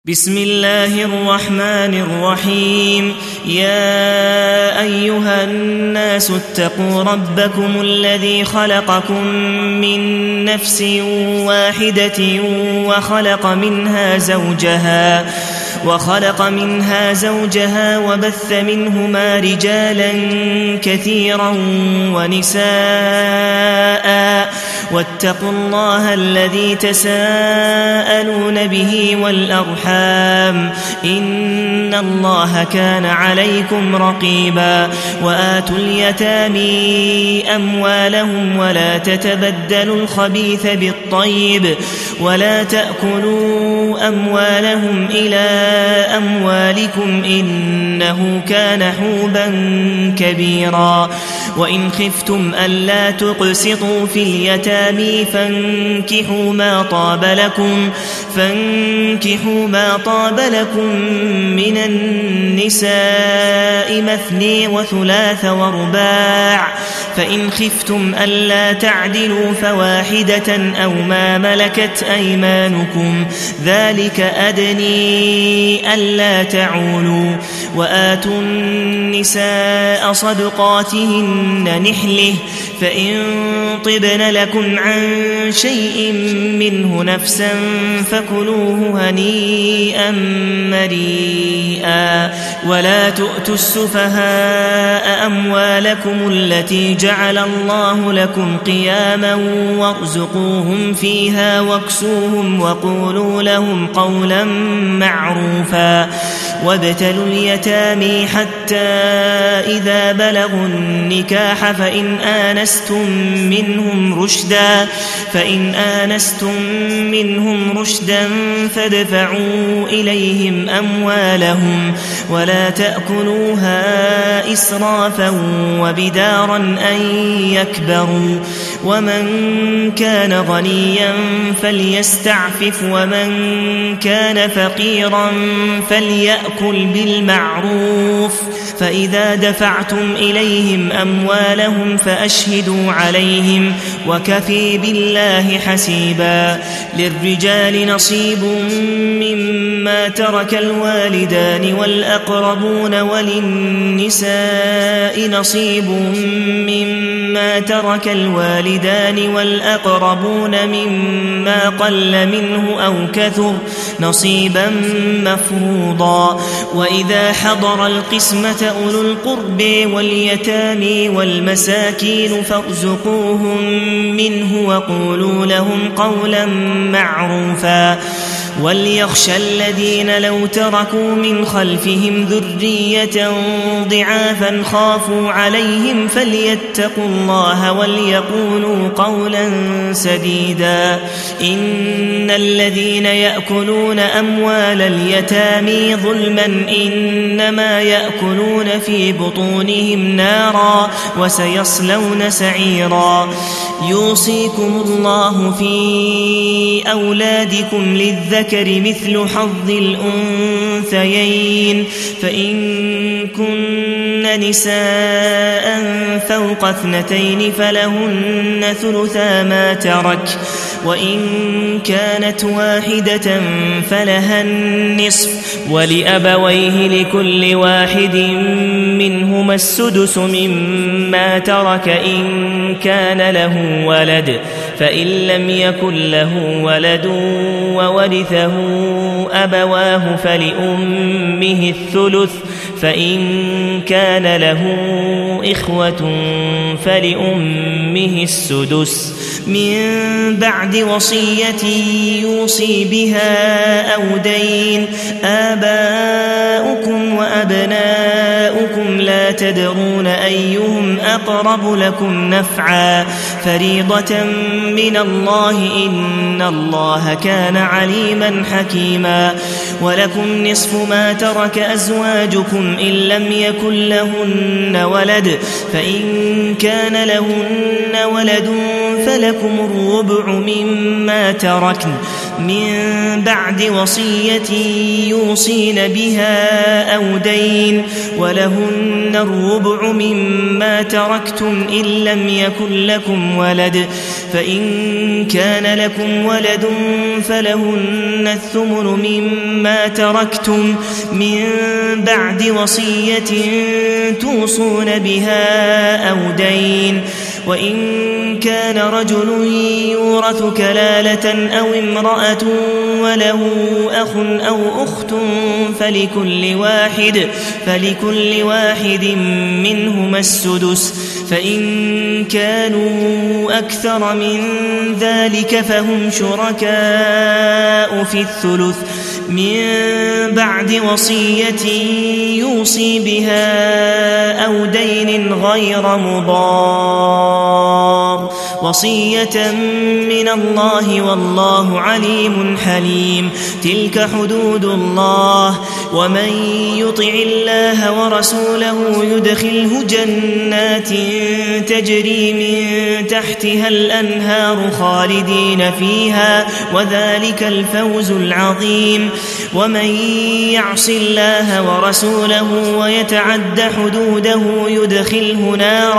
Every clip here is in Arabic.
بسم الله الرحمن الرحيم. يا أيها الناس اتقوا ربكم الذي خلقكم من نفس واحدة وخلق منها زوجها وبث منهما رجالا كثيرا ونساء واتقوا الله الذي تساءلون به والأرحام إن الله كان عليكم رقيبا. وآتوا اليتامى أموالهم ولا تتبدلوا الخبيث بالطيب ولا تأكلوا أموالهم إلى أموالكم إنه كان حوبا كبيرا. وإن خفتم ألا تقسطوا في اليتامى فانكحوا ما طاب لكم من النساء مثني وثلاث ورباع، فإن خفتم ألا تعدلوا فواحدة أو ما ملكت أيمانكم ذلك أدني ألا تعولوا. وآتوا النساء صدقاتهن نحله فإن طبن لكم عن شيء منه نفسا فكلوه هنيئا مريئا. ولا تؤتوا السفهاء أموالكم التي جعل الله لكم قياما وارزقوهم فيها واكسوهم وقولوا لهم قولا معروفا. وابتلوا اليتامى حتى إذا بلغوا النكاح فإن آنستم منهم رشدا فادفعوا إليهم أموالهم ولا تأكلوها إسرافا وبدارا أن يكبروا. ومن كان غنيا فليستعفف ومن كان فقيرا فليأكل بالمعروف. فإذا دفعتم إليهم أموالهم فأشهدوا عليهم وكفى بالله حسيبا. للرجال نصيب مما ترك الوالدان والأقربون وللنساء نصيب مما ترك الوالدان والأقربون مما قل منه أو كثر نصيبا مفروضا. وإذا حضر القسمة أولو القرب واليتامى والمساكين فارزقوهم منه وقولوا لهم قولا معروفا. وليخشى الذين لو تركوا من خلفهم ذرية ضعافا خافوا عليهم فليتقوا الله وليقولوا قولا سديدا. إن الذين يأكلون أموال اليتامى ظلما إنما يأكلون في بطونهم نارا وسيصلون سعيرا. يوصيكم الله في أولادكم للذكر مثل حظ الأنثيين فإن كن نساء فوق 2 فلهن ثلثا ما ترك وإن كانت واحدة فلها النصف ولأبويه لكل واحد منهما السدس مما ترك إن كان له ولد فإن لم يكن له ولد وورثه أبواه فلأمه الثلث فإن كان له إخوة فلأمه السدس من بعد وصية يوصي بها أو دين. آباؤكم وأبناؤكم لا تدرون أيهم أقرب لكم نفعا فريضة من الله إن الله كان عليما حكيما. ولكم نصف ما ترك أزواجكم إن لم يكن لهن ولد فإن كان لهن ولد فلكم الربع مما تركن من بعد وصية يوصين بها أو دين ولهن الربع مما تركتم إن لم يكن لكم ولد فإن كان لكم ولد فلهن الثمن مما تركتم من بعد وصية توصون بها أو دين وإن كان رجل يورث كلالة أو امرأة وله أخ أو أخت فلكل واحد منهما السدس فإن كانوا أكثر من ذلك فهم شركاء في الثلث من بعد وصية يوصي بها أو دين غير مضار وصية من الله والله عليم حليم تلك حدود الله ومن يطع الله ورسوله يدخله جنات تجري من تحتها الأنهار خالدين فيها وذلك الفوز العظيم ومن يعص الله ورسوله ويتعد حدوده يدخله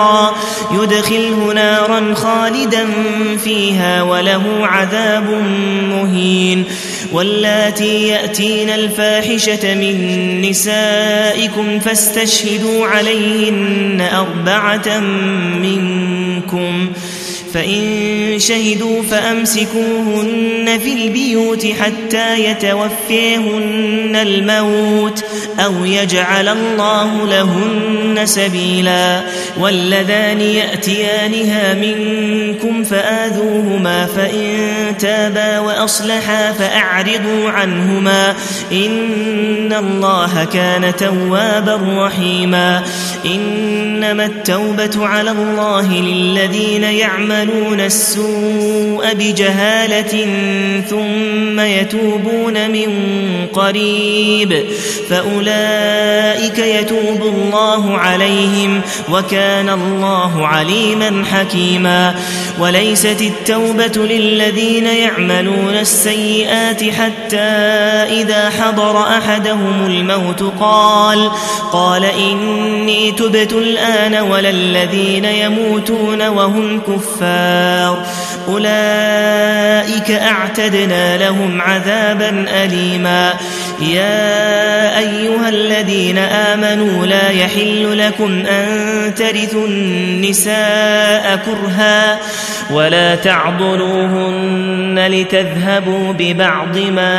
نارا خالدا فيها وله عذاب مهين واللاتي يأتين الفاحشة من نسائكم فاستشهدوا عليهن 4 منكم فإن شهدوا فأمسكوهن في البيوت حتى يتوفيهن الموت أو يجعل الله لهن سبيلا واللذان يأتيانها منكم فآذوهما فإن تابا وأصلحا فأعرضوا عنهما إن الله كان توابا رحيما إنما التوبة على الله للذين يعملون السوء بجهالة ثم يتوبون من قريب فأولئك يتوب الله عليهم وكان الله عليما حكيما وليست التوبة للذين يعملون السيئات حتى إذا حضر أحدهم الموت قال إني تبت الآن ولا الذين يموتون وهم كفار أولئك أعتدنا لهم عذابا أليما يا أيها الذين آمنوا لا يحل لكم أن ترثوا النساء كرها ولا تعضلوهن لتذهبوا ببعض ما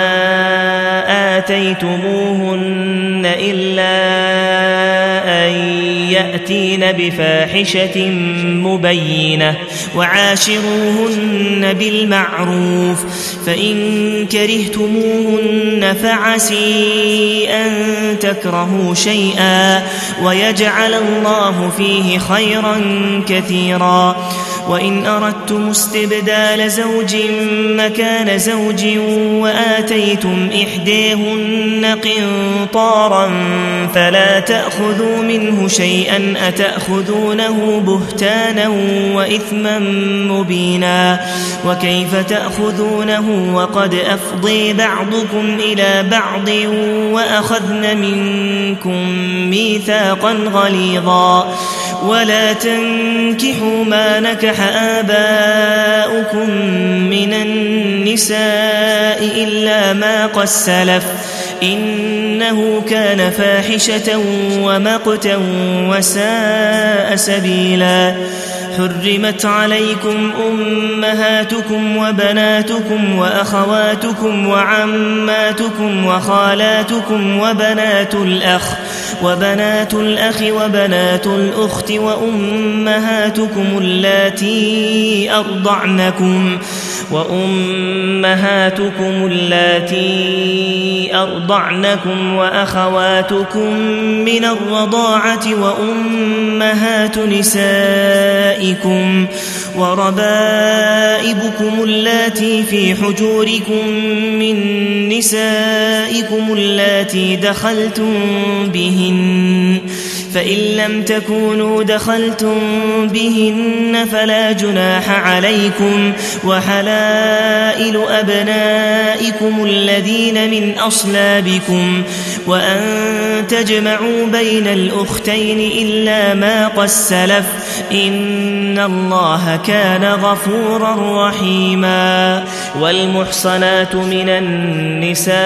آتيتموهن إلا أن يأتين بفاحشة مبينة وعاشروهن بالمعروف فإن كرهتموهن فعسي أن تكرهوا شيئا ويجعل الله فيه خيرا كثيرا وإن أردتم استبدال زوج مكان زوج وآتيتم إحداهن قنطارا فلا تأخذوا منه شيئا أتأخذونه بهتانا وإثما مبينا وكيف تأخذونه وقد أفضي بعضكم إلى بعض وأخذن منكم ميثاقا غليظا ولا تنكحوا ما نكح آباؤكم من النساء إلا ما قد سلف إنه كان فاحشة ومقتا وساء سبيلا حرمت عليكم أمهاتكم وبناتكم وأخواتكم وعماتكم وخالاتكم وبنات الأخ وبنات الأخت وأمهاتكم اللاتي أرضعنكم وأخواتكم من الرضاعة وأمهات نسائكم وربائبكم اللاتي في حجوركم من نسائكم اللاتي دخلتم بهن فإن لم تكونوا دخلتم بهن فلا جناح عليكم وحلائل أبنائكم الذين من أصلابكم وأن تجمعوا بين الأختين إلا ما قد سلف إن الله كان غفورا رحيما والمحصنات من النساء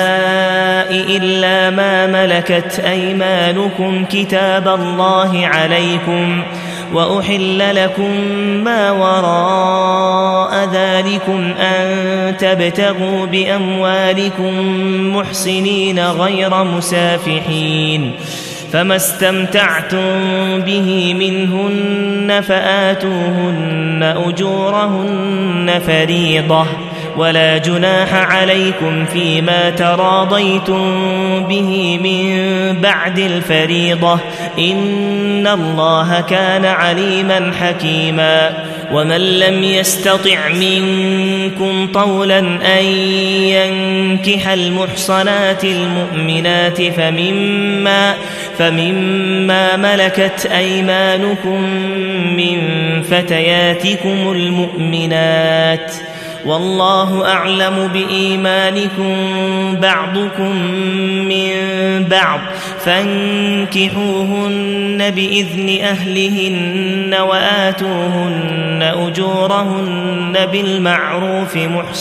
إلا ما ملكت أيمانكم كتاب الله عليكم وأحل لكم ما وراء ذلكم أن تبتغوا بأموالكم محسنين غير مسافحين فما استمتعتم به منهن فآتوهن أجورهن فريضة ولا جناح عليكم فيما تراضيتم به من بعد الفريضة إن الله كان عليما حكيما ومن لم يستطع منكم طولا أن ينكح المحصنات المؤمنات فمما ملكت أيمانكم من فتياتكم المؤمنات والله أعلم بإيمانكم بعضكم من بعض فانكحوهن بإذن أهلهن وآتوهن أجورهن بالمعروف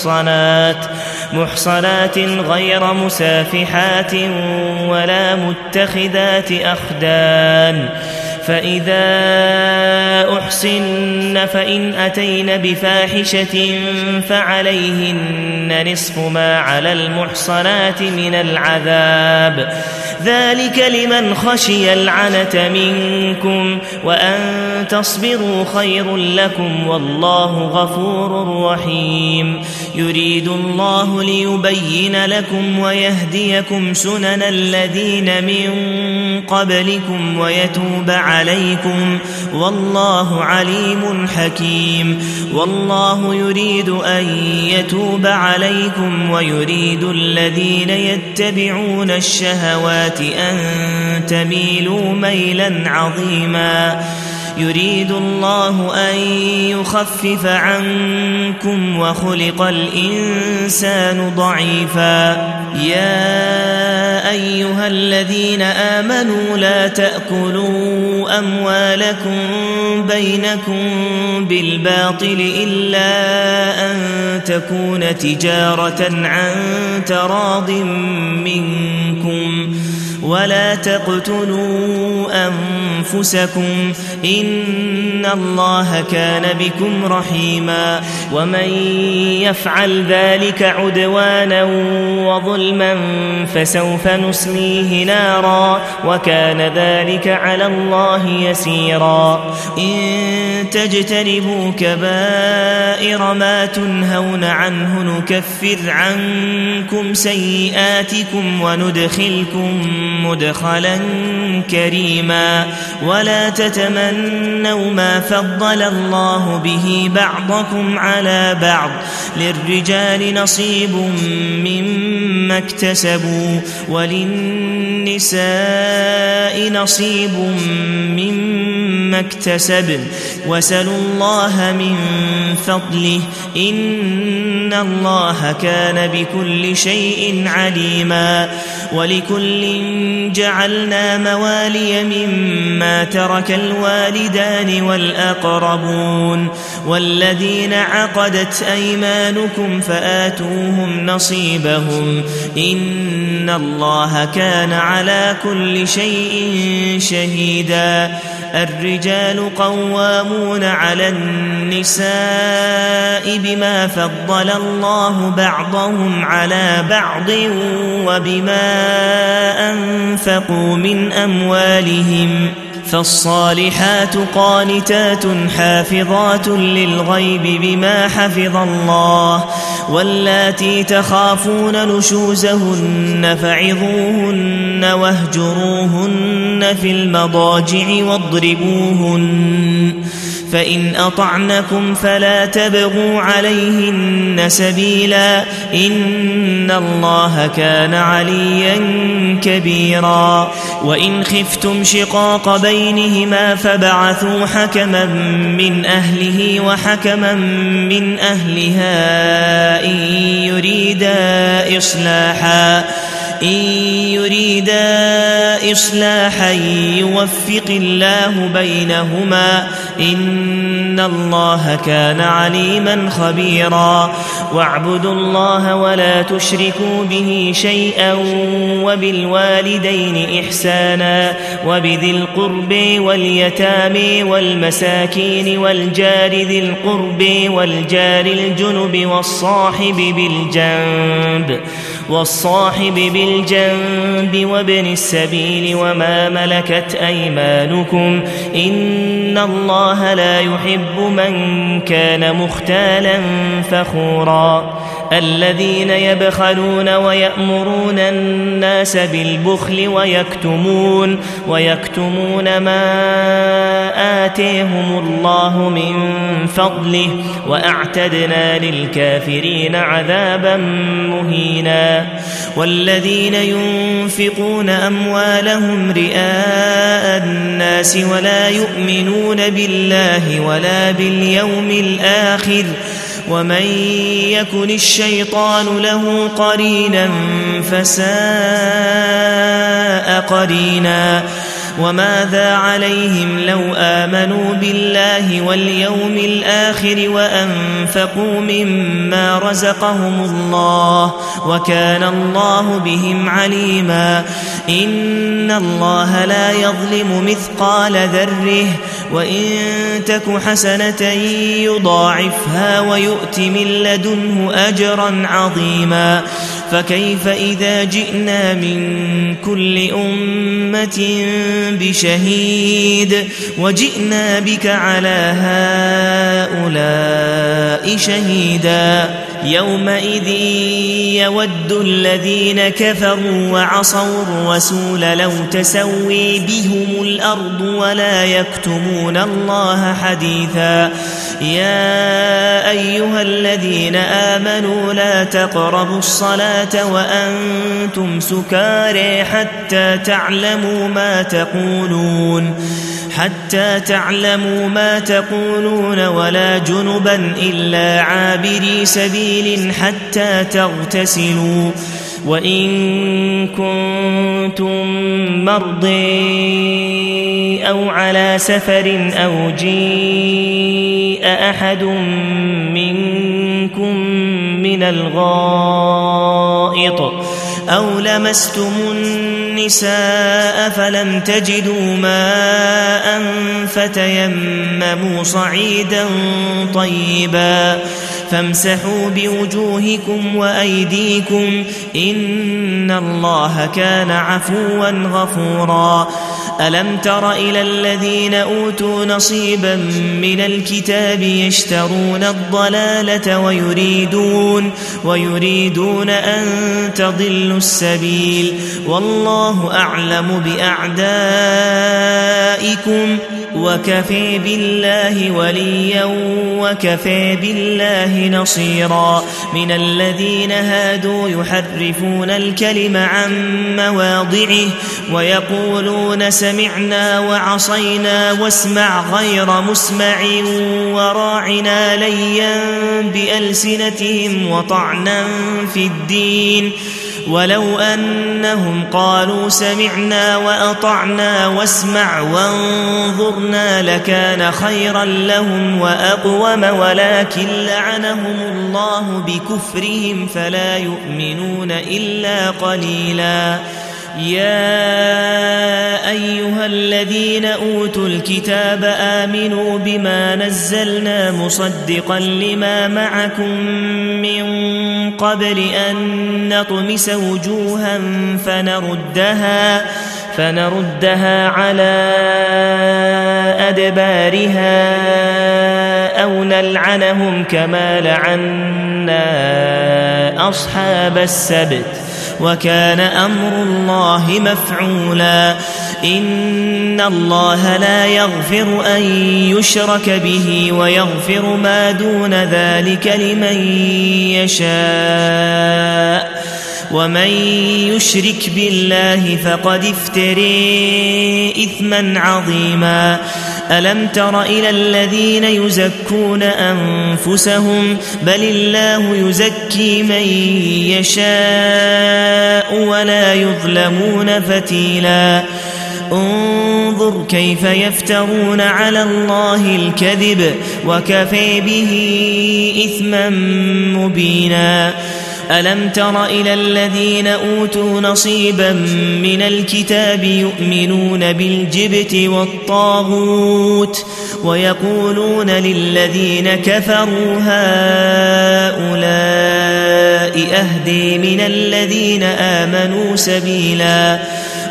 محصنات غير مسافحات ولا متخذات أخدان فإذا أحصن فإن أتين بفاحشة فعليهن نصف ما على المحصنات من العذاب ذلك لمن خشي العنة منكم وأن تصبروا خير لكم والله غفور رحيم يريد الله ليبين لكم ويهديكم سنن الذين من قبلكم ويتوب عليكم والله عليم حكيم والله يريد أن يتوب عليكم ويريد الذين يتبعون الشهوات أن تميلوا ميلا عظيما يريد الله أن يخفف عنكم وخلق الإنسان ضعيفا يا أيها الذين آمنوا لا تأكلوا أموالكم بينكم بالباطل إلا أن تكون تجارة عن تراض منكم ولا تقتلوا أنفسكم إن الله كان بكم رحيما ومن يفعل ذلك عدوانا وظلما فسوف نصليه نارا وكان ذلك على الله يسيرا إن تجتنبوا كبائر ما تنهون عنه نكفر عنكم سيئاتكم وندخلكم مدخلا كريما ولا تتمنوا ما فضل الله به بعضكم على بعض للرجال نصيب مما اكتسبوا وللنساء نصيب مما اكتسبن وسلوا الله من فضله إن الله كان بكل شيء عليما ولكل جعلنا موالي مما ترك الوالدان والأقربون والذين عقدت أيمانكم فآتوهم نصيبهم إن الله كان على كل شيء شهيدا الرجال قوامون على النساء بما فضل الله بعضهم على بعض وبما أنفقوا من أموالهم فالصالحات قانتات حافظات للغيب بما حفظ الله واللاتي تخافون نشوزهن فعظوهن واهجروهن في المضاجع فإن أطعنكم فلا تبغوا عليهن سبيلا إن الله كان عليا كبيرا وإن خفتم شقاق بينهما فبعثوا حكما من أهله وحكما من أهلها إن يريدا إصلاحا يوفق الله بينهما إن الله كان عليما خبيرا واعبدوا الله ولا تشركوا به شيئا وبالوالدين إحسانا وبذي القرب واليتامى والمساكين والجار ذي القرب والجار الجنب والصاحب بالجنب وابن السبيل وما ملكت أيمانكم إن الله لا يحب من كان مختالا فخورا الذين يبخلون ويأمرون الناس بالبخل ويكتمون ما آتيهم الله من فضله وأعتدنا للكافرين عذابا مهينا والذين ينفقون أموالهم رئاء الناس ولا يؤمنون بالله ولا باليوم الآخر ومن يكن الشيطان له قرينا فساء قرينا وماذا عليهم لو آمنوا بالله واليوم الآخر وأنفقوا مما رزقهم الله وكان الله بهم عليما إن الله لا يظلم مثقال ذره وإن تك حسنة يضاعفها ويؤت من لدنه أجرا عظيما فكيف إذا جئنا من كل أمة بشهيد وجئنا بك على هؤلاء شهيدا يومئذ يود الذين كفروا وعصوا الرسول لو تسوي بهم الأرض ولا يكتمون الله حديثا يا أيها الذين آمنوا لا تقربوا الصلاة وأنتم سكارى حتى تعلموا ما تقولون ولا جنبا إلا عابري سبيل حتى تغتسلوا وإن كنتم مرضى أو على سفر أو جيء أحد منكم من الغائط أو لمستم النساء فلم تجدوا ماء فتيمموا صعيدا طيبا فامسحوا بوجوهكم وأيديكم إن الله كان عفوا غفورا ألم تر إلى الذين أوتوا نصيبا من الكتاب يشترون الضلالة ويريدون أن تضلوا السبيل والله أعلم بأعدائكم وكفى بالله وليا وكفى بالله نصيرا من الذين هادوا يحرفون الكلم عن مواضعه ويقولون سمعنا وعصينا واسمع غير مسمع وراعنا ليا بألسنتهم وطعنا في الدين ولو أنهم قالوا سمعنا وأطعنا واسمع وانظرنا لكان خيرا لهم وأقوم ولكن لعنهم الله بكفرهم فلا يؤمنون إلا قليلا يا أيها الذين أوتوا الكتاب آمنوا بما نزلنا مصدقا لما معكم من قبل أن نطمس وجوها فنردها على أدبارها أو نلعنهم كما لعنا أصحاب السبت وكان أمر الله مفعولا إن الله لا يغفر أن يشرك به ويغفر ما دون ذلك لمن يشاء ومن يشرك بالله فقد افترى إثما عظيما ألم تر إلى الذين يزكون أنفسهم بل الله يزكي من يشاء ولا يظلمون فتيلا انظر كيف يفترون على الله الكذب وكفى به إثما مبينا ألم تر إلى الذين أوتوا نصيبا من الكتاب يؤمنون بالجبت والطاغوت ويقولون للذين كفروا هؤلاء أهدي من الذين آمنوا سبيلا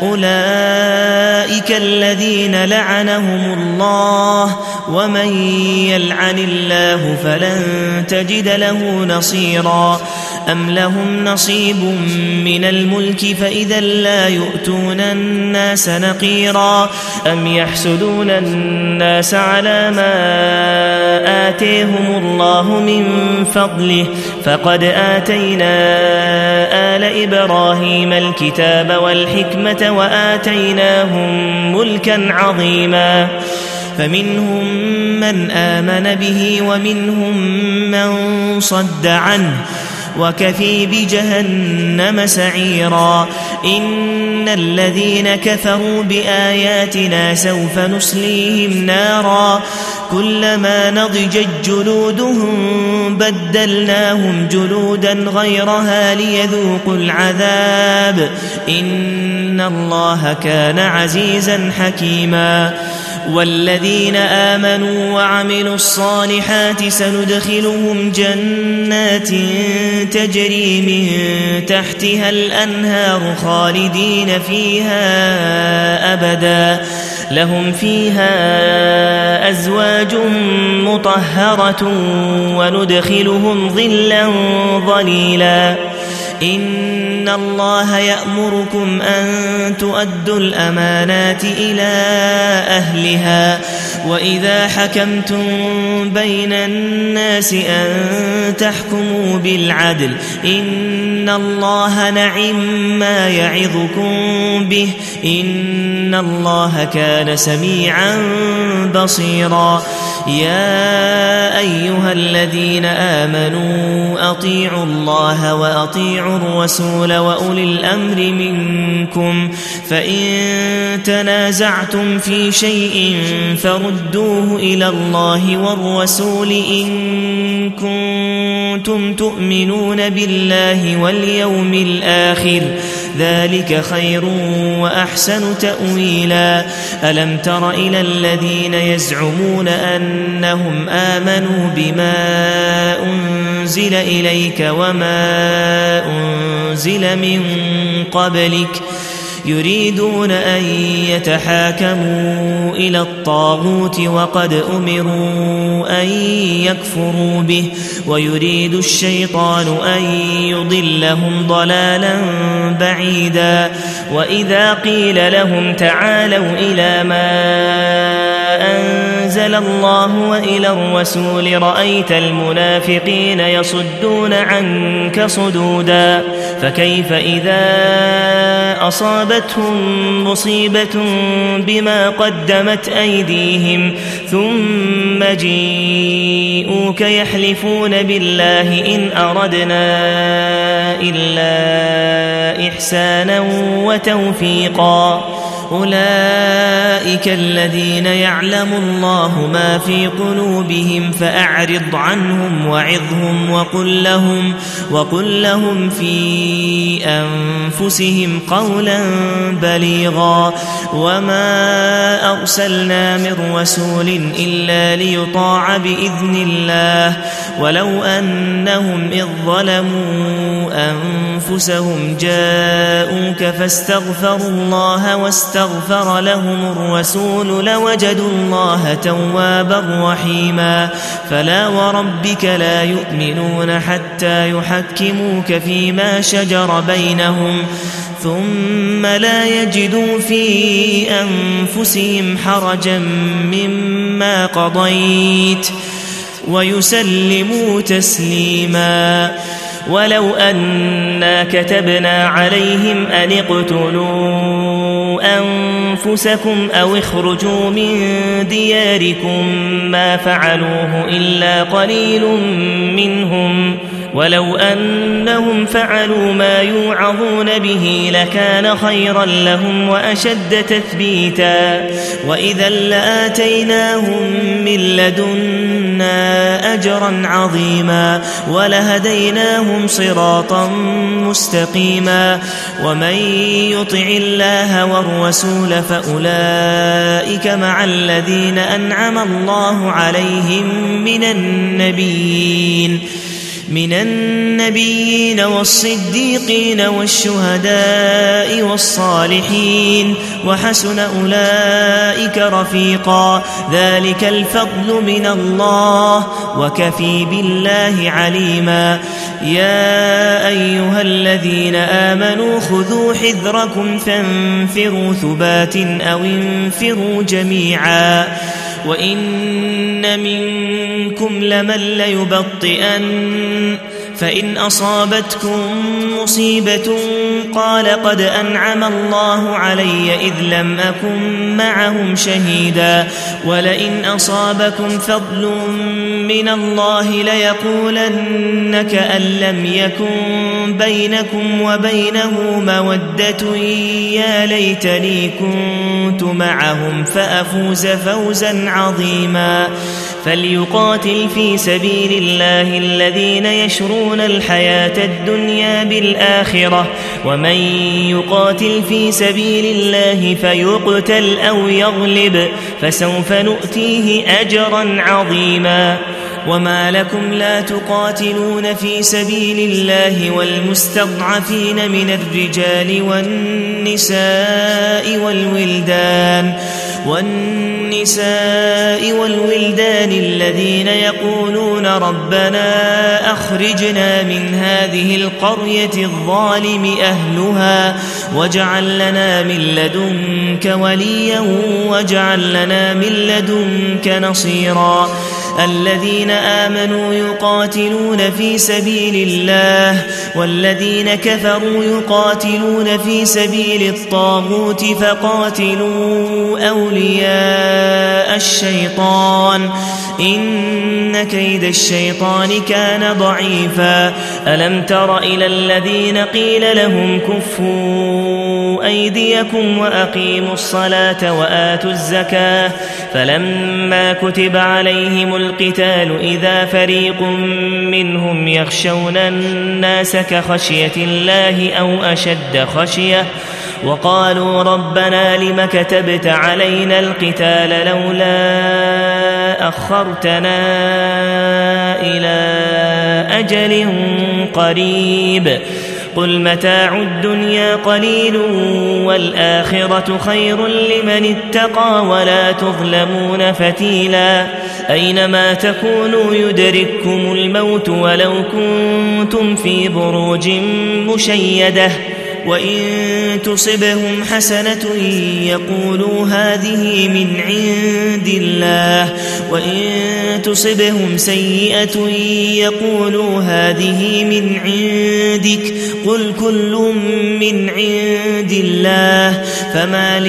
أولئك الذين لعنهم الله ومن يلعن الله فلن تجد له نصيرا أم لهم نصيب من الملك فإذا لا يؤتون الناس نقيرا أم يحسدون الناس على ما آتيهم الله من فضله فقد آتينا آل إبراهيم الكتاب والحكمة وآتيناهم ملكا عظيما فمنهم من آمن به ومنهم من صد عنه وكفى بجهنم سعيرا إن الذين كفروا بآياتنا سوف نصليهم نارا كلما نضجت جلودهم بدلناهم جلودا غيرها ليذوقوا العذاب إن الله كان عزيزا حكيما والذين آمنوا وعملوا الصالحات سندخلهم جنات تجري من تحتها الأنهار خالدين فيها أبدا لهم فيها أزواج مطهرة وندخلهم ظلا ظليلا إن الله يأمركم أن تؤدوا الأمانات إلى أهلها وإذا حكمتم بين الناس أن تحكموا بالعدل إن الله نعم يعظكم به إن الله كان سميعا بصيرا يا أيها الذين آمنوا أطيعوا الله وأطيعوا الرسول وأولي الأمر منكم فإن تنازعتم في شيء فردوه إلى الله والرسول إن كنتم تؤمنون بالله واليوم الآخر ذلك خير وأحسن تأويلا ألم تر إلى الذين يزعمون أنهم آمنوا بما أنزل إليك وما أنزل من قبلك يريدون أن يتحاكموا إلى الطاغوت وقد أمروا أن يكفروا به ويريد الشيطان أن يضلهم ضلالا بعيدا وإذا قيل لهم تعالوا إلى ما أنزل الله وإلى الرسول رأيت المنافقين يصدون عنك صدودا فكيف إذا أصابتهم مصيبة بما قدمت أيديهم ثم جيءوك يحلفون بالله إن أردنا إلا إحسانا وتوفيقا أولئك الذين يعلم الله ما في قلوبهم فأعرض عنهم وعظهم وقل لهم في أنفسهم قولا بليغا وما أرسلنا من رسول إلا ليطاع بإذن الله ولو أنهم إذ ظلموا أنفسهم جاءوك فاستغفروا الله واستغفروا واستغفر لهم الرسول لوجدوا الله توابا رحيما فلا وربك لا يؤمنون حتى يحكموك فيما شجر بينهم ثم لا يجدوا في أنفسهم حرجا مما قضيت ويسلموا تسليما ولو أنا كتبنا عليهم أن اقتلوا أنفسكم أو اخرجوا من دياركم ما فعلوه إلا قليل منهم ولو أنهم فعلوا ما يوعظون به لكان خيرا لهم وأشد تثبيتا وإذا لآتيناهم من لدنا أجرا عظيما ولهديناهم صراطا مستقيما ومن يطع الله والرسول فأولئك مع الذين أنعم الله عليهم من النبيين والصديقين والشهداء والصالحين وحسن أولئك رفيقا ذلك الفضل من الله وكفي بالله عليما يا أيها الذين آمنوا خذوا حذركم فانفروا ثبات أو انفروا جميعا وإن منكم لمن ليبطئن فإن أصابتكم مصيبة قال قد أنعم الله علي إذ لم أكن معهم شهيدا ولئن أصابكم فضل من الله ليقولن كأن لم يكن بينكم وبينه مودة يا ليتني كنت معهم فأفوز فوزا عظيما فليقاتل في سبيل الله الذين يشرون الحياة الدنيا بالآخرة ومن يقاتل في سبيل الله فيقتل أو يغلب فسوف نؤتيه أجرا عظيما وما لكم لا تقاتلون في سبيل الله والمستضعفين من الرجال والنساء والولدان الذين يقولون ربنا أخرجنا من هذه القرية الظالم أهلها واجعل لنا من لدنك وليا واجعل لنا من لدنك نصيرا الذين آمنوا يقاتلون في سبيل الله والذين كفروا يقاتلون في سبيل الطاغوت فقاتلوا أولياء الشيطان إن كيد الشيطان كان ضعيفا ألم تر إلى الذين قيل لهم كفوا أيديكم وأقيموا الصلاة وآتوا الزكاة فلما كتب عليهم القتال إذا فريق منهم يخشون الناس كخشية الله أو أشد خشية وقالوا ربنا لم كتبت علينا القتال لولا أخرتنا إلى أجل قريب قل متاع الدنيا قليل والآخرة خير لمن اتقى ولا تظلمون فتيلا أينما تكونوا يدرككم الموت ولو كنتم في بروج مشيدة وإن تصبهم حسنة يقولوا هذه من عند الله وإن تصبهم سيئة يقولوا هذه من عندك قل كل من عند الله فما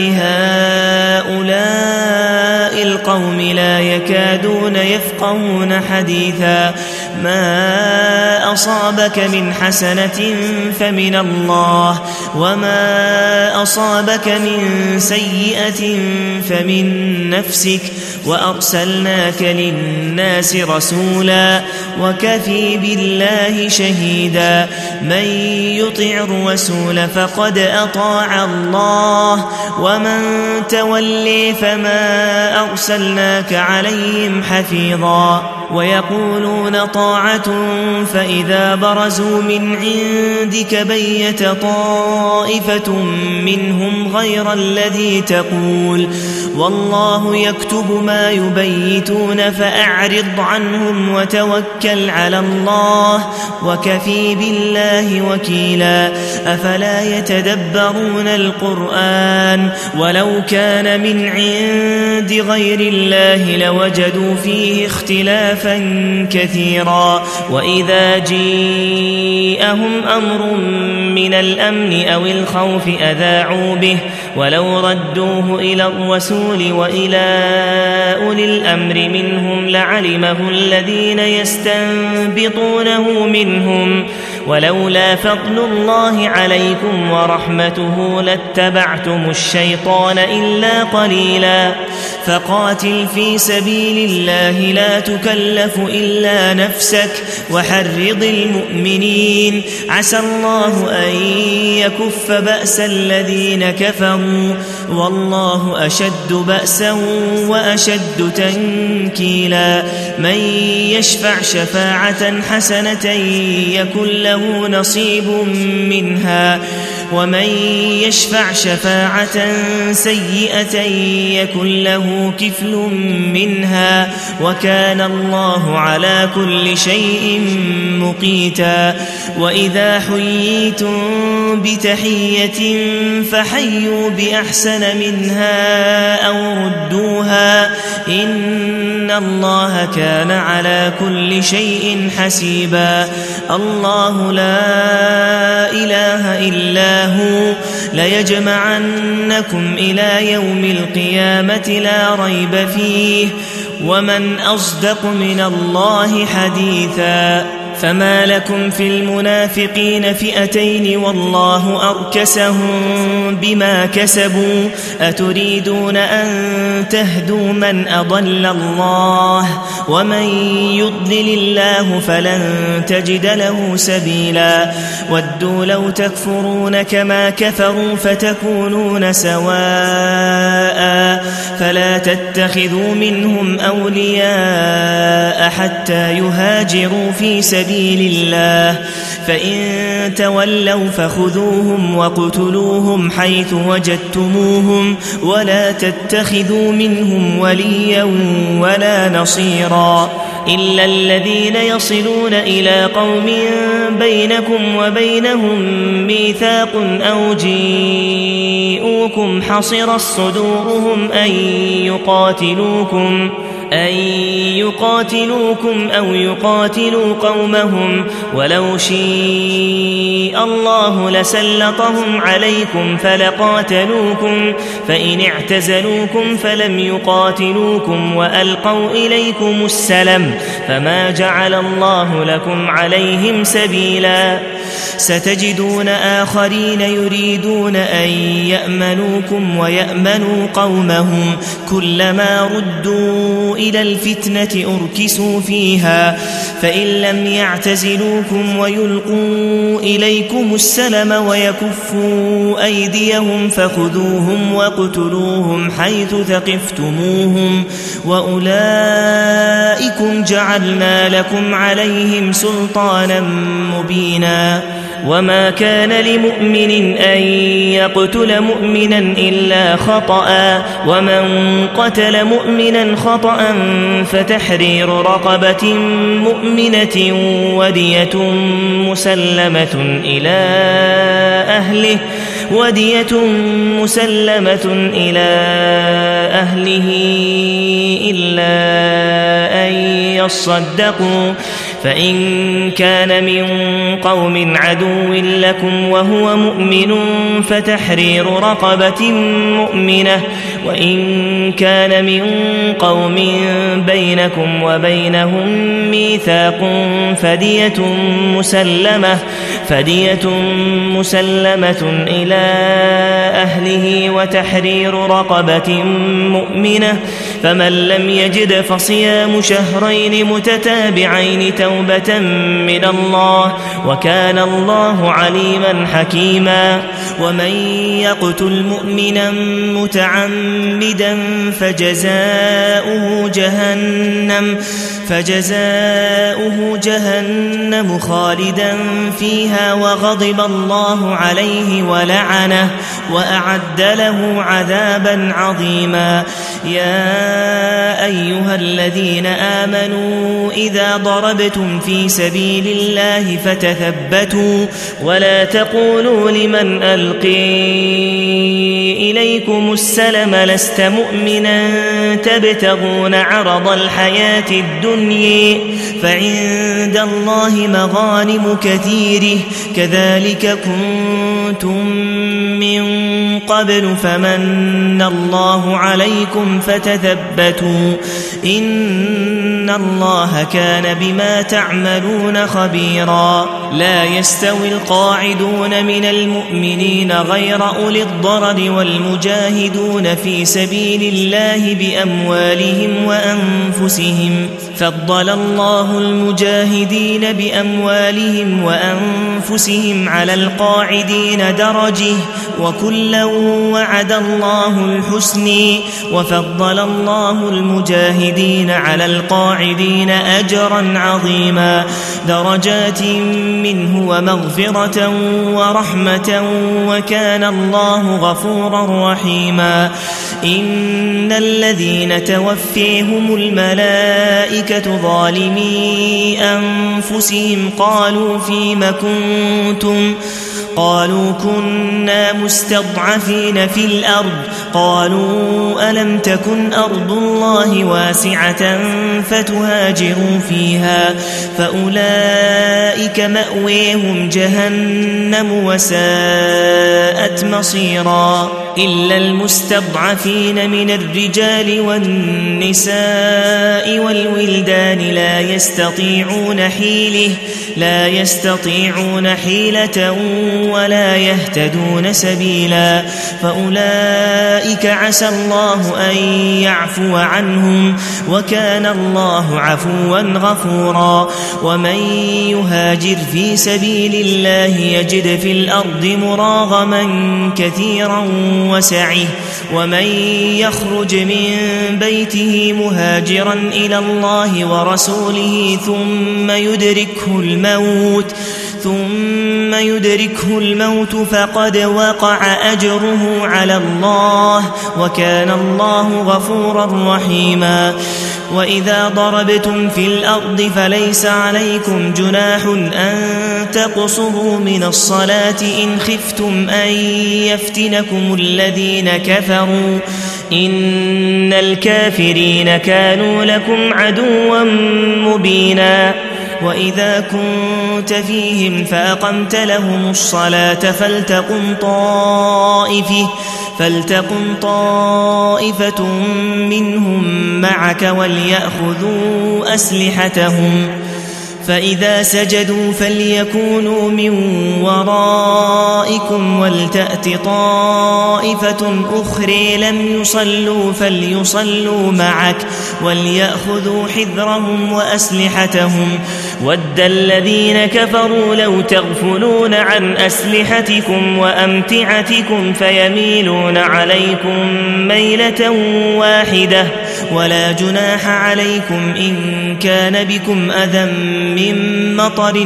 لهؤلاء القوم لا يكادون يفقهون حديثا ما أصابك من حسنة فمن الله وما أصابك من سيئة فمن نفسك وأرسلناك للناس رسولا وكفي بالله شهيدا من يطع الرسول فقد أطاع الله ومن تولي فما أرسلناك عليهم حفيظا ويقولون طاعة فإذا برزوا من عندك بيت طائفة منهم غير الذي تقول والله يكتب ما يبيتون فأعرض عنهم وتوكل على الله وكفي بالله وكيلا أفلا يتدبرون القرآن ولو كان من عند غير الله لوجدوا فيه اختلافا كثيرا وإذا جيءهم أمر من الأمن أو الخوف أذاعوا به ولو ردوه إلى الرسول وإلى أولي الأمر منهم لعلمه الذين يستنبطونه منهم ولولا فضل الله عليكم ورحمته لاتبعتم الشيطان إلا قليلا فقاتل في سبيل الله لا تكلف إلا نفسك وحرض المؤمنين عسى الله أن يكف بأس الذين كفروا والله أشد بأسا وأشد تنكيلا من يشفع شفاعة حسنة يكن له نصيب منها ومن يشفع شفاعة سيئة يكن له كفل منها وكان الله على كل شيء مقيتا وإذا حييتم بتحية فحيوا بأحسن منها أو ردوها إن الله كان على كل شيء حسيبا الله لا إله إلا هو ليجمعنكم إلى يوم القيامة لا ريب فيه ومن أصدق من الله حديثا فما لكم في المنافقين فئتين والله أركسهم بما كسبوا أتريدون أن تهدوا من أضل الله ومن يضلل الله فلن تجد له سبيلا ودوا لو تكفرون كما كفروا فتكونون سواء فلا تتخذوا منهم أولياء حتى يهاجروا في سبيل الله فإن تولوا فخذوهم وقتلوهم حيث وجدتموهم ولا تتخذوا منهم وليا ولا نصيرا إلا الذين يصلون إلى قوم بينكم وبينهم ميثاق أو جيءوكم حصرت صدورهم أن يقاتلوكم أو يقاتلوا قومهم ولو شاء الله لسلطهم عليكم فلقاتلوكم فإن اعتزلوكم فلم يقاتلوكم وألقوا إليكم السلم فما جعل الله لكم عليهم سبيلا ستجدون آخرين يريدون أن يأمنوكم ويأمنوا قومهم كلما ردوا إلى الفتنة أركسوا فيها فإن لم يعتزلوكم ويلقوا إليكم السلم ويكفوا أيديهم فخذوهم وقتلوهم حيث ثقفتموهم وأولئكم جعلنا لكم عليهم سلطانا مبينا وما كان لمؤمن أن يقتل مؤمنا إلا خطأ ومن قتل مؤمنا خطأ فتحرير رقبة مؤمنة ودية مسلمة إلى أهله إلا أن يصدقوا فإن كان من قوم عدو لكم وهو مؤمن فتحرير رقبة مؤمنة وإن كان من قوم بينكم وبينهم ميثاق فدية مسلمة إلى أهله وتحرير رقبة مؤمنة فمن لم يجد فصيام شهرين متتابعين توبة من الله وكان الله عليما حكيما ومن يقتل مؤمنا متعمدا فجزاؤه جهنم خالدا فيها وغضب الله عليه ولعنه وأعد له عذابا عظيما. يا أيها الذين آمنوا إذا ضربتم في سبيل الله فتثبتوا ولا تقولوا لمن ألقي إليكم السلم لست مؤمنا تبتغون عرض الحياة الدنيا فعند الله مغانم كثيره كذلك كنتم من قبل فمن الله عليكم فتثبتوا إن الله كان بما تعملون خبيرا. لا يستوي القاعدون من المؤمنين غير أولي الضرر والمجاهدون في سبيل الله بأموالهم وأنفسهم فضل الله المجاهدين بأموالهم وأنفسهم على القاعدين درجة وكلا وعد الله الحسن وفضل الله المجاهدين على القاعدين أجرا عظيما درجات منه ومغفرة ورحمة وكان الله غفورا رحيما. إن الذين توفيهم الملائكة ظالمي أنفسهم قالوا فيم كنتم قالوا كنا مستضعفين في الأرض قالوا ألم تكن أرض الله واسعة فتهاجروا فيها فأولئك مأويهم جهنم وساءت مصيرا. إلا المستضعفين من الرجال والنساء والولدان لا يستطيعون حيلة ولا يهتدون سبيلا فأولئك عسى الله أن يعفو عنهم وكان الله عفوا غفورا. ومن يهاجر في سبيل الله يجد في الأرض مراغما كثيرا وسعه ومن يخرج من بيته مهاجرا إلى الله ورسوله ثم يدركه الموت فقد وقع أجره على الله وكان الله غفورا رحيما. وإذا ضربتم في الأرض فليس عليكم جناح أن تقصروا من الصلاة إن خفتم أن يفتنكم الذين كفروا إن الكافرين كانوا لكم عدوا مبينا. وإذا كنت فيهم فأقمت لهم الصلاة فلتقم طائفة منهم معك وليأخذوا أسلحتهم فإذا سجدوا فليكونوا من ورائكم ولتأت طائفة أخرى لم يصلوا فليصلوا معك وليأخذوا حذرهم وأسلحتهم ود الذين كفروا لو تغفلون عن أسلحتكم وأمتعتكم فيميلون عليكم ميلة واحدة ولا جناح عليكم إن كان بكم أذى من مطر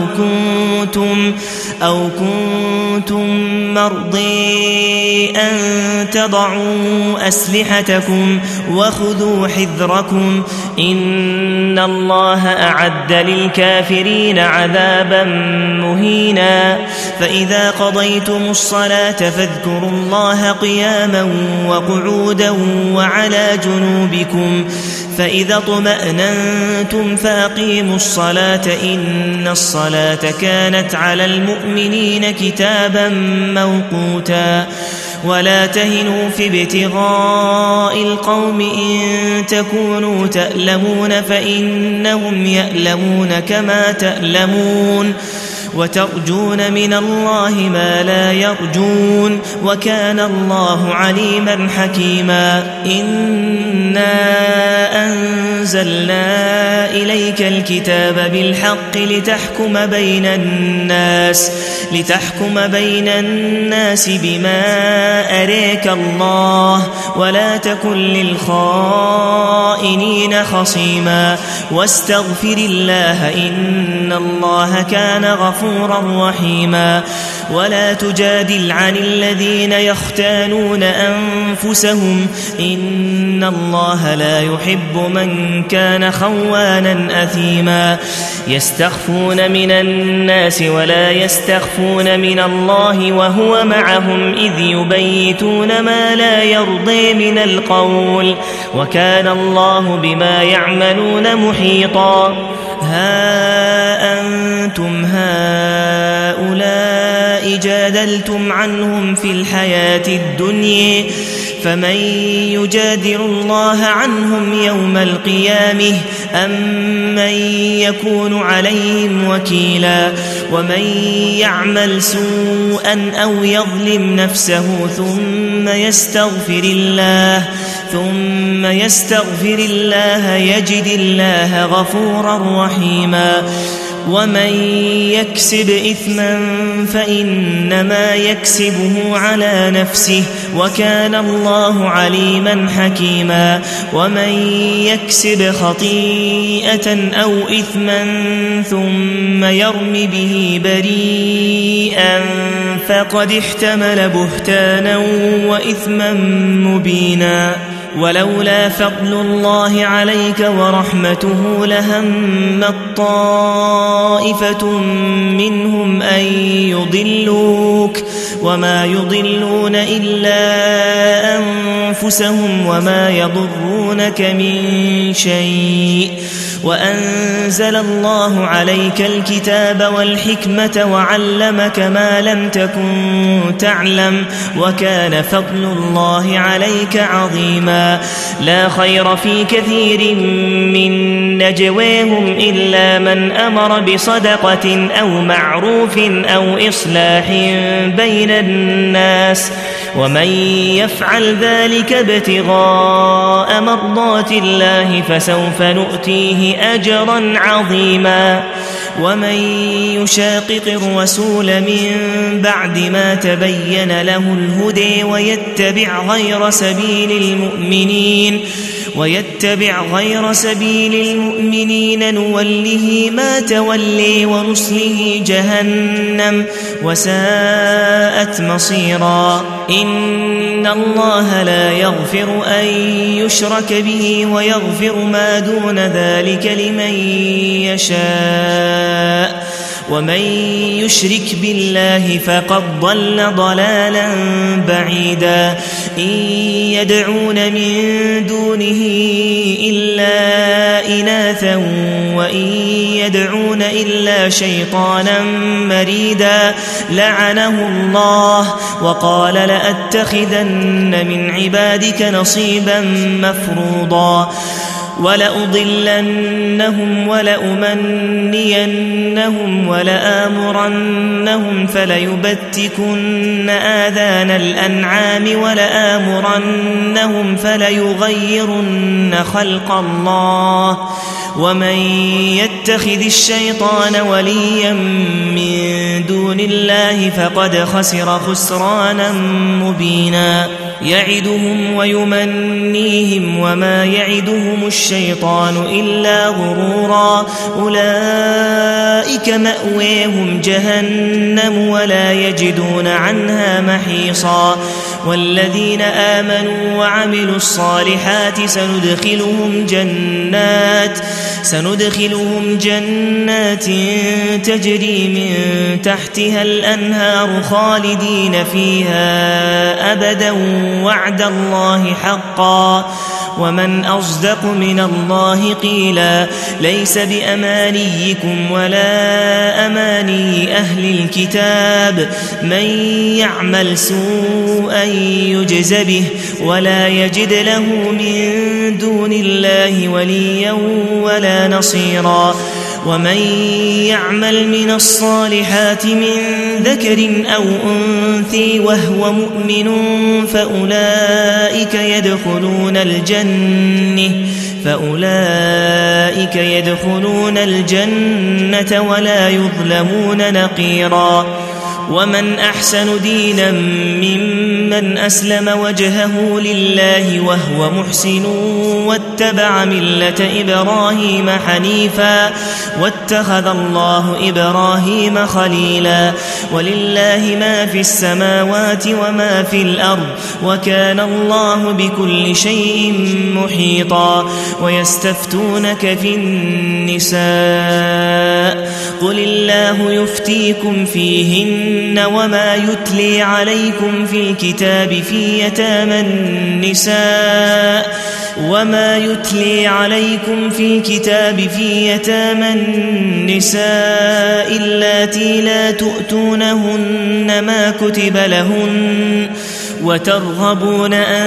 أو كنتم مرضي أن تضعوا أسلحتكم وخذوا حذركم إن الله أعد للكافرين عذابا مهينا. فإذا قضيتم الصلاة فاذكروا الله قياما وقعودا وعلى جنوبكم فإذا اطمأننتم فأقيموا الصلاة إن الصلاة كانت على المؤمنين كتابا موقوتا. ولا تهنوا في ابتغاء القوم إن تكونوا تألمون فإنهم يألمون كما تألمون وترجون من الله ما لا يرجون وكان الله عليما حكيما إنا أنزلنا إليك الكتاب بالحق لتحكم بين الناس بما أريك الله ولا تكن للخائنين خصيما واستغفر الله إن الله كان غفورا رحيما ولا تجادل عن الذين يختانون أنفسهم إن الله لا يحب من كان خوانا أثيما يستخفون من الناس ولا يستخفون من الله وهو معهم إذ يبيتون ما لا يرضي من القول وكان الله بما يعملون محيطا ها أنتم هؤلاء جادلتم عنهم في الحياة الدنيا فمن يجادل الله عنهم يوم القيامة أم من يكون عليهم وكيلا ومن يعمل سوءا أو يظلم نفسه ثم يستغفر الله يجد الله غفورا رحيما ومن يكسب إثما فإنما يكسبه على نفسه وكان الله عليما حكيما ومن يكسب خطيئة أو إثما ثم يرم به بريئا فقد احتمل بهتانا وإثما مبينا ولولا فضل الله عليك ورحمته لهمت طائفة منهم أن يضلوك وما يضلون إلا أنفسهم وما يضرونك من شيء وأنزل الله عليك الكتاب والحكمة وعلمك ما لم تكن تعلم وكان فضل الله عليك عظيما لا خير في كثير من نجواهم إلا من أمر بصدقة أو معروف أو إصلاح بين الناس ومن يفعل ذلك ابتغاء مرضات الله فسوف نؤتيه أجرا عظيما ومن يشاقق الرسول من بعد ما تبين له الهدى ويتبع غير سبيل المؤمنين نوله ما تولي ونصله جهنم وساءت مصيرا إن الله لا يغفر أن يشرك به ويغفر ما دون ذلك لمن يشاء ومن يشرك بالله فقد ضل ضلالا بعيدا إن يدعون من دونه إلا إناثا وإن يدعون إلا شيطانا مريدا لعنه الله وقال لأتخذن من عبادك نصيبا مفروضا ولأضلنهم ولأمنينهم ولآمرنهم فليبتكن آذان الأنعام ولآمرنهم فليغيرن خلق الله ومن يتخذ الشيطان وليا من دون الله فقد خسر خسرانا مبينا يعدهم ويمنيهم وما يعدهم الشيطان إلا غرورا أولئك مأويهم جهنم ولا يجدون عنها محيصا والذين آمنوا وعملوا الصالحات سندخلهم جنات تجري من تحتها الأنهار خالدين فيها أبدا وعد الله حقا ومن أصدق من الله قيلا ليس بأمانيكم ولا أماني أهل الكتاب من يعمل سوءا يجز به ولا يجد له من دون الله وليا ولا نصيرا ومن يعمل من الصالحات من ذكر أو أنثى وهو مؤمن فأولئك يدخلون الجنة ولا يظلمون نقيرا. ومن أحسن دينا ممن أسلم وجهه لله وهو محسن واتبع ملة إبراهيم حنيفا واتخذ الله إبراهيم خليلا. ولله ما في السماوات وما في الأرض وكان الله بكل شيء محيطا. ويستفتونك في النساء قل الله يفتيكم فيهن وما يتلي عليكم في الكتاب في يتامى النساء اللاتي لا تؤتونهن ما كتب لهن وترغبون أن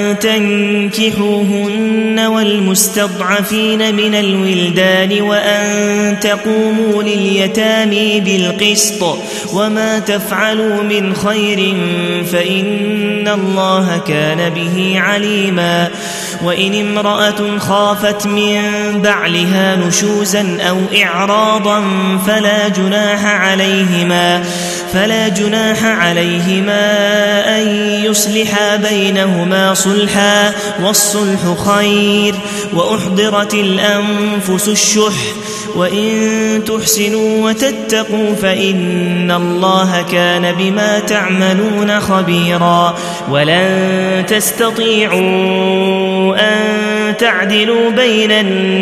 تنكحوهن والمستضعفين من الولدان وأن تقوموا لليتامى بالقسط وما تفعلوا من خير فإن الله كان به عليما. وإن امرأة خافت من بعلها نشوزا أو إعراضا فلا جناح عليهما أن يصلحا بينهما صلحا والصلح خير. وأحضرت الأنفس الشح وإن تحسنوا وتتقوا فإن الله كان بما تعملون خبيرا. ولن تستطيعوا أن تعدلوا بين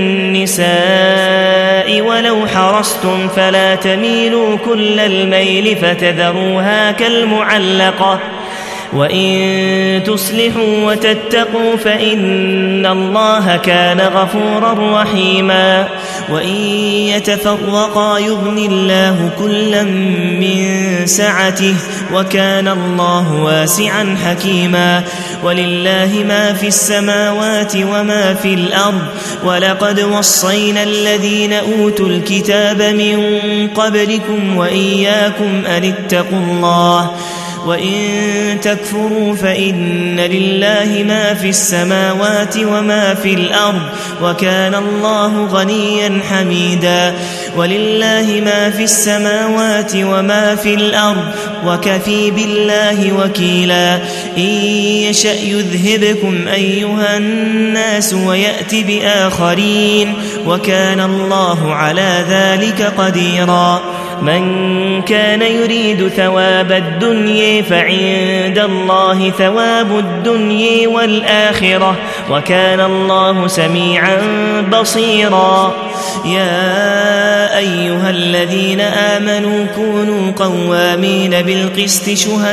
النساء ولو حرصتم فلا تميلوا كل الميل فتذروها كالمعلقة. وإن تصلحوا وتتقوا فإن الله كان غفورا رحيما. وإن يتفرقا يغني الله كلا من سعته وكان الله واسعا حكيما. ولله ما في السماوات وما في الأرض ولقد وصينا الذين أوتوا الكتاب من قبلكم وإياكم أن اتقوا الله وإن تكفروا فإن لله ما في السماوات وما في الأرض وكان الله غنيا حميدا. ولله ما في السماوات وما في الأرض وكفى بالله وكيلا. إن يشأ يذهبكم أيها الناس ويأت بآخرين وكان الله على ذلك قديرا. من كان يريد ثواب الدنيا فعند الله ثواب الدنيا والآخرة وكان الله سميعا بصيرا. يا أيها الذين آمنوا كونوا قوامين بالقسط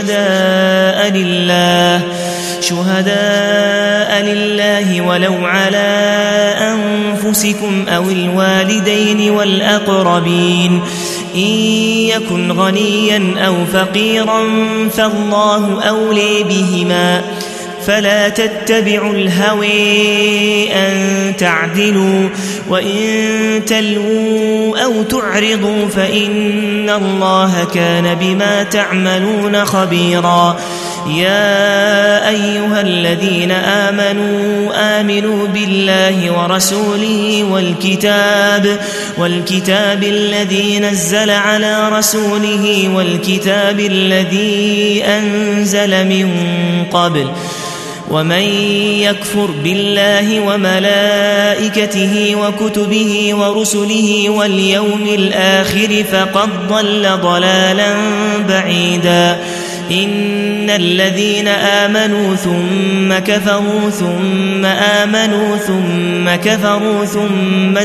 شهداء لله ولو على أنفسكم أو الوالدين والأقربين إن يكن غنيا أو فقيرا فالله أولي بهما فلا تتبعوا الهوى أن تعدلوا وإن تلووا أو تعرضوا فإن الله كان بما تعملون خبيرا. يا أيها الذين آمنوا بالله ورسوله والكتاب الذي نزل على رسوله والكتاب الذي أنزل من قبل ومن يكفر بالله وملائكته وكتبه ورسله واليوم الآخر فقد ضل ضلالا بعيدا. إن الذين آمنوا ثم كفروا ثم آمنوا ثم كفروا ثم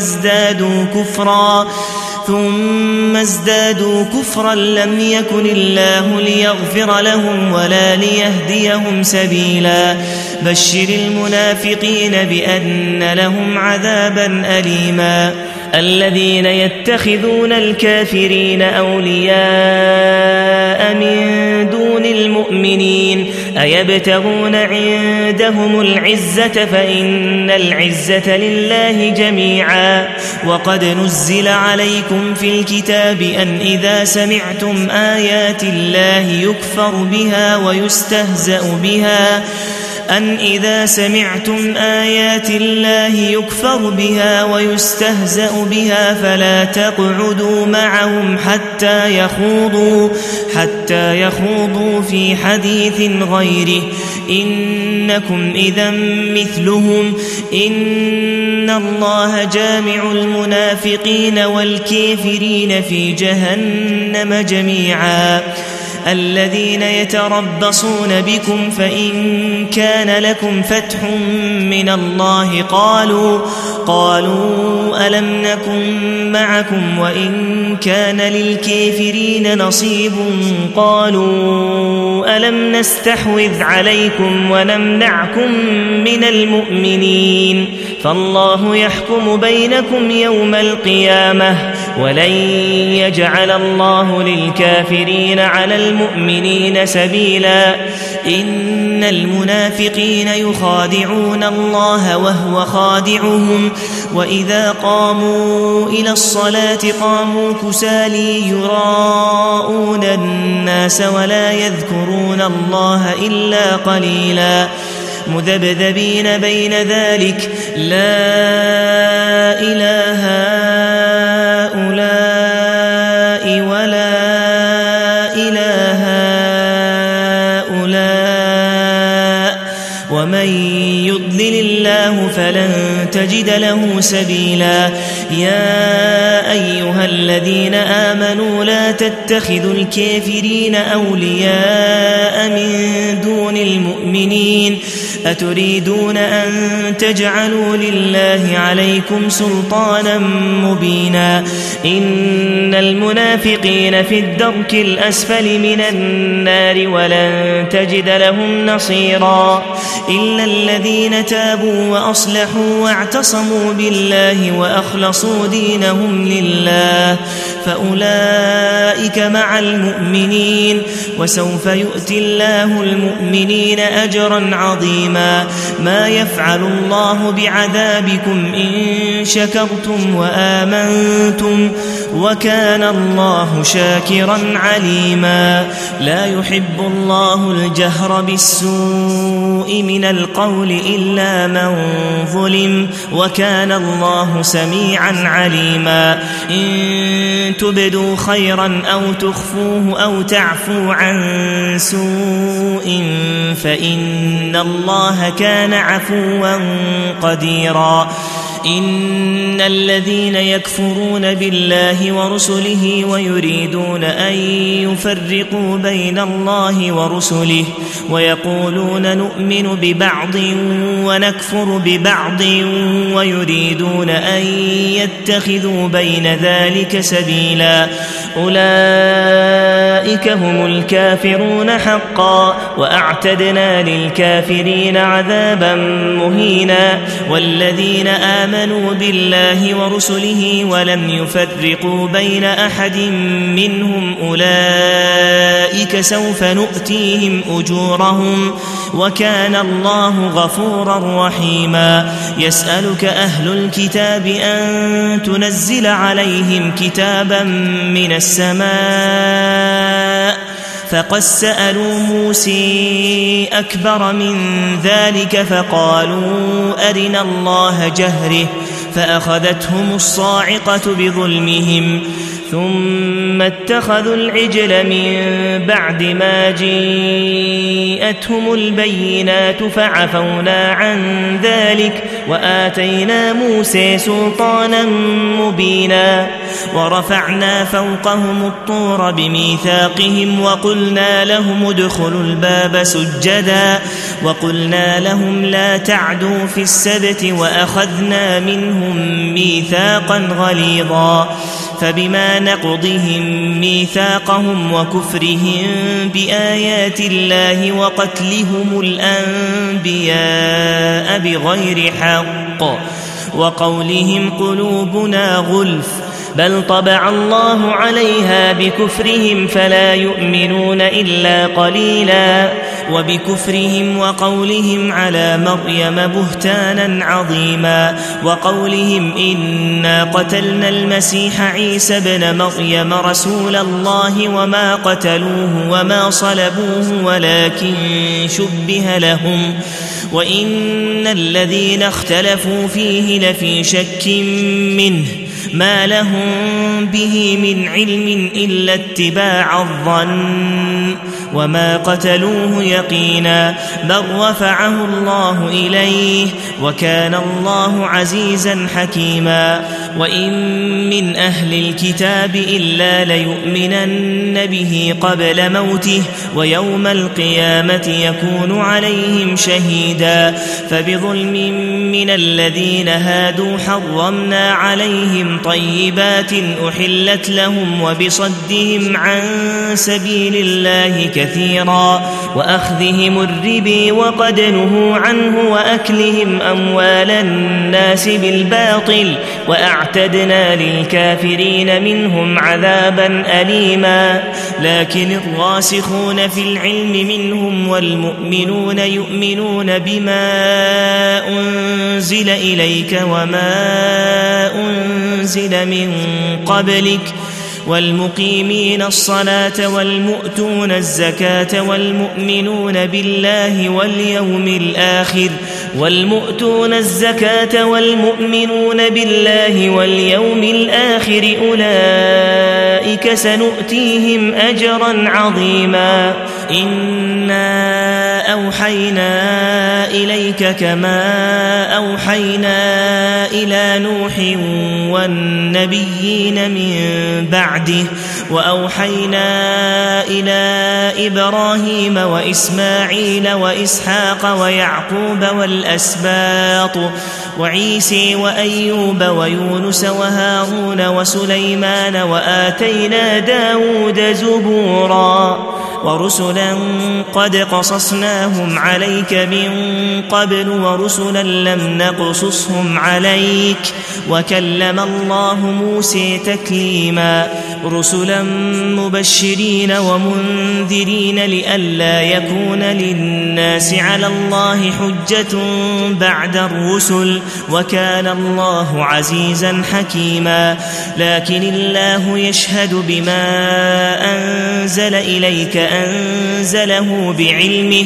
ازدادوا كفرا لم يكن الله ليغفر لهم ولا ليهديهم سبيلا. بشر المنافقين بأن لهم عذابا أليما. الذين يتخذون الكافرين أولياء من دون المؤمنين أيبتغون عندهم العزة فإن العزة لله جميعا وقد نزل عليكم في الكتاب أن إذا سمعتم آيات الله يكفر بها ويستهزأ بها فلا تقعدوا معهم حتى يخوضوا في حديث غيره إنكم إذا مثلهم إن الله جامع المنافقين والكافرين في جهنم جميعا الذين يتربصون بكم فإن كان لكم فتح من الله قالوا ألم نكن معكم وإن كان للكافرين نصيب قالوا ألم نستحوذ عليكم ونمنعكم من المؤمنين فالله يحكم بينكم يوم القيامة ولن يجعل الله للكافرين على المؤمنين سبيلا إن المنافقين يخادعون الله وهو خادعهم وإذا قاموا إلى الصلاة قاموا كسالى يراءون الناس ولا يذكرون الله إلا قليلا مذبذبين بين ذلك لا إله هؤلاء ولا إله هؤلاء ومن يضلل الله فلن تجد له سبيلا يا أيها الذين آمنوا لا تتخذوا الكافرين أولياء من دون المؤمنين أتريدون أن تجعلوا لله عليكم سلطانا مبينا إن المنافقين في الدرك الأسفل من النار ولن تجد لهم نصيرا إلا الذين تابوا وأصلحوا واعتصموا بالله وأخلصوا دينهم لله فأولئك مع المؤمنين وسوف يؤتي الله المؤمنين أجرا عظيما ما يفعل الله بعذابكم إن شكرتم وآمنتم وكان الله شاكرا عليما لا يحب الله الجهر بالسوء من القول إلا من ظلم وكان الله سميعا عليما إن تبدوا خيرا أو تخفوه أو تعفو عن سوء فإن الله كان عفوا قديرا إن الذين يكفرون بالله ورسله ويريدون أن يفرقوا بين الله ورسله ويقولون نؤمن ببعض ونكفر ببعض ويريدون أن يتخذوا بين ذلك سبيلا أولئك هم الكافرون حقا وأعتدنا للكافرين عذابا مهينا والذين آمنوا بالله ورسله ولم يفرقوا بين أحد منهم أولئك سوف نؤتيهم أجورهم وكان الله غفورا رحيما يسألك أهل الكتاب أن تنزل عليهم كتابا من السماء فقد سألوا موسى أكبر من ذلك فقالوا أرنا الله جهره فأخذتهم الصاعقة بظلمهم ثم اتخذوا العجل من بعد ما جاءتهم البينات فعفونا عن ذلك وآتينا موسى سلطانا مبينا ورفعنا فوقهم الطور بميثاقهم وقلنا لهم ادخلوا الباب سجدا وقلنا لهم لا تعدوا في السبت وأخذنا منهم ميثاقا غليظا فبما نقضهم ميثاقهم وكفرهم بآيات الله وقتلهم الأنبياء بغير حق وقولهم قلوبنا غلف بل طبع الله عليها بكفرهم فلا يؤمنون إلا قليلا وبكفرهم وقولهم على مريم بهتانا عظيما وقولهم إنا قتلنا المسيح عيسى ابن مريم رسول الله وما قتلوه وما صلبوه ولكن شبه لهم وإن الذين اختلفوا فيه لفي شك منه ما لهم به من علم إلا اتباع الظن وما قتلوه يقينا بل رفعه الله إليه وكان الله عزيزا حكيما وإن من أهل الكتاب إلا ليؤمنن به قبل موته ويوم القيامة يكون عليهم شهيدا فبظلم من الذين هادوا حرمنا عليهم طيبات أحلت لهم وبصدهم عن سبيل الله كثيرا وأخذهم الربا وقد نهوا عنه وأكلهم أموال الناس بالباطل وأعتدنا للكافرين منهم عذابا أليما لكن الراسخون في العلم منهم والمؤمنون يؤمنون بما أنزل إليك وما أنزل من قبلك والمقيمين الصلاة والمؤتون الزكاة والمؤمنون بالله واليوم الآخر أولئك سنؤتيهم أجرا عظيما إنا أوحينا إليك كما أوحينا إلى نوح والنبيين من بعده وأوحينا إلى إبراهيم وإسماعيل وإسحاق ويعقوب والأسباط وعيسى وأيوب ويونس وهارون وسليمان وآتينا داود زبورا ورسلا قد قصصناهم عليك من قبل ورسلا لم نقصصهم عليك وكلم الله موسى تكليما رسلا مبشرين ومنذرين لئلا يكون للناس على الله حجة بعد الرسل وكان الله عزيزا حكيما لكن الله يشهد بما أنزل إليك أنزله بعلمه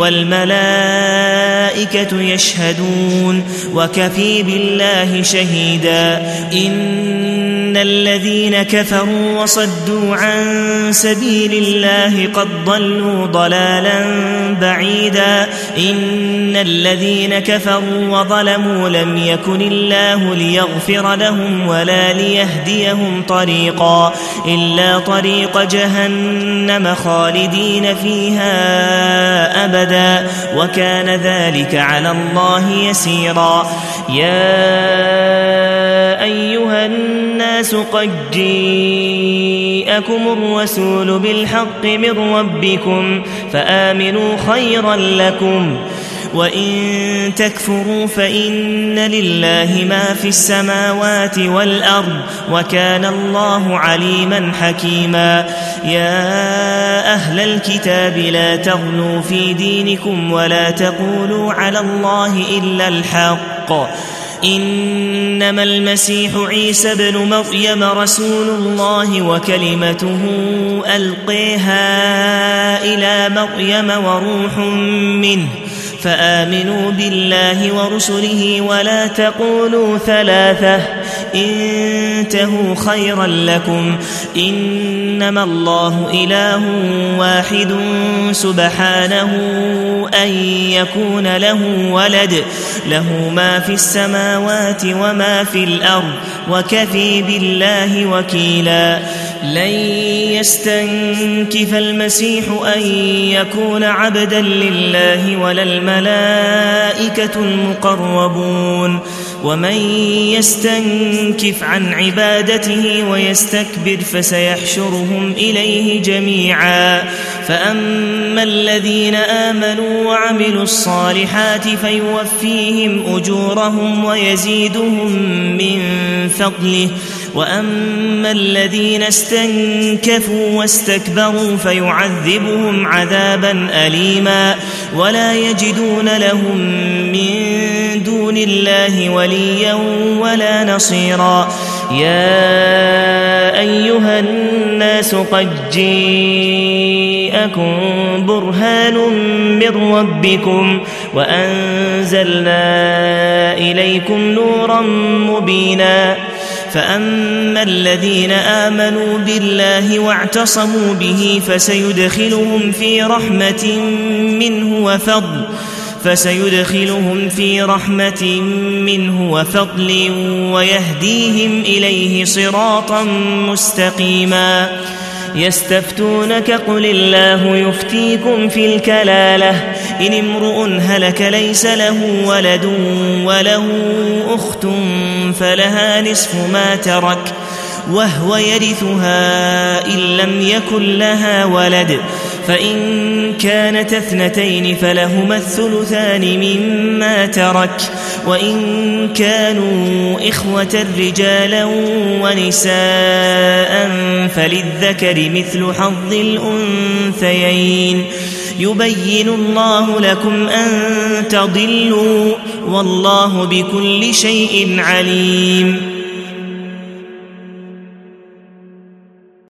والملائكة يشهدون وكفى بالله شهيدا إن الذين كفروا وصدوا عن سبيل الله قد ضلوا ضلالا بعيدا إن الذين كفروا وظلموا لم يكن الله ليغفر لهم ولا ليهديهم طريقا إلا طريق جهنم خالدين فيها أبدا وكان ذلك على الله يسيرا يا أيها الناس قد جاءكم الرسول بالحق من ربكم فآمنوا خيرا لكم وإن تكفروا فإن لله ما في السماوات والأرض وكان الله عليما حكيما يا أهل الكتاب لا تغلوا في دينكم ولا تقولوا على الله إلا الحق إنما المسيح عيسى ابن مريم رسول الله وكلمته ألقيها إلى مريم وروح منه فآمنوا بالله ورسله ولا تقولوا ثلاثة انتهوا خيرا لكم إنما الله إله واحد سبحانه أن يكون له ولد له ما في السماوات وما في الأرض وكفى بالله وكيلا لن يستنكف المسيح أن يكون عبدا لله ولا الملائكة المقربون ومن يستنكف عن عبادته ويستكبر فسيحشرهم إليه جميعا فأما الذين آمنوا وعملوا الصالحات فيوفيهم أجورهم ويزيدهم من فضله وأما الذين استنكفوا واستكبروا فيعذبهم عذابا أليما ولا يجدون لهم من دون الله وليا ولا نصيرا. يا أيها الناس قد جاءكم برهان من ربكم وأنزلنا إليكم نورا مبينا. فأما الذين آمنوا بالله واعتصموا به فسيدخلهم في رحمة منه وفضل ويهديهم إليه صراطا مستقيما. يستفتونك قل الله يفتيكم في الكلالة إن امرؤ هلك ليس له ولد وله أخت فلها نصف ما ترك وهو يرثها إن لم يكن لها ولد فإن كانت اثنتين فلهما الثلثان مما ترك وإن كانوا إخوة رجالا ونساء فللذكر مثل حظ الأنثيين. يبين الله لكم أن تضلوا والله بكل شيء عليم.